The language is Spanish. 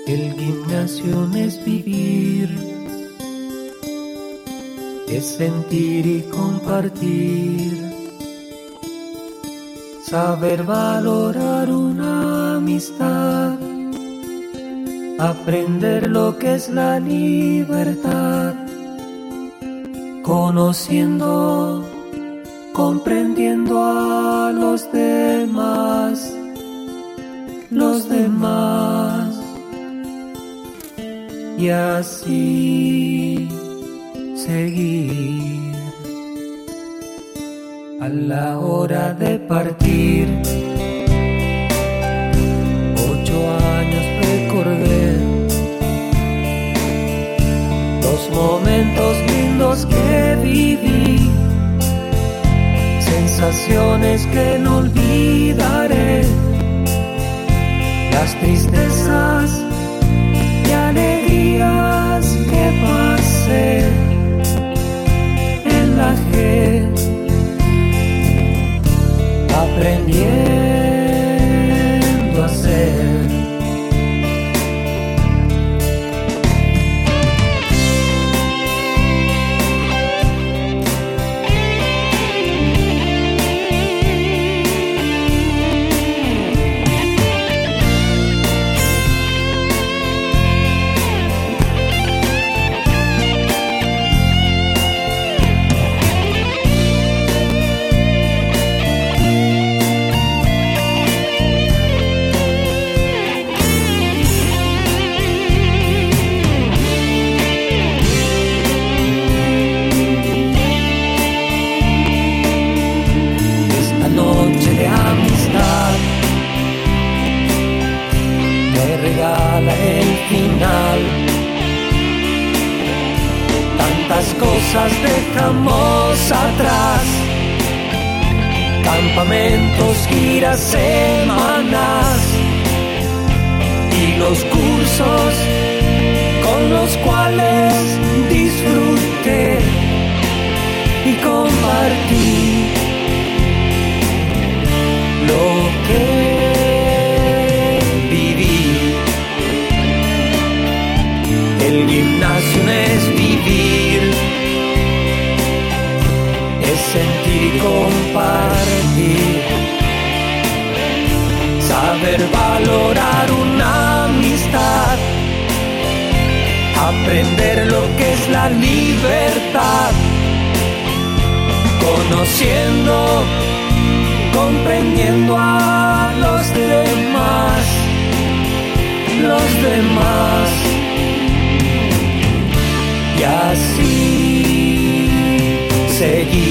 El gimnasio no es vivir, es sentir y compartir, saber valorar una amistad, aprender lo que es la libertad, conociendo, comprendiendo a los demás, y así seguir. A la hora de partir, 8 años recordé los momentos lindos que viví, sensaciones que no olvidaré, las tristezas y alegrías que pasé en la G, aprendiendo a ser. Regala el final, tantas cosas dejamos atrás, campamentos, giras, semanas y los cursos con los cuales disfruté y compartí lo que el gimnasio no es vivir, es sentir y compartir, saber valorar una amistad, aprender lo que es la libertad, conociendo, comprendiendo a los demás, y así seguir.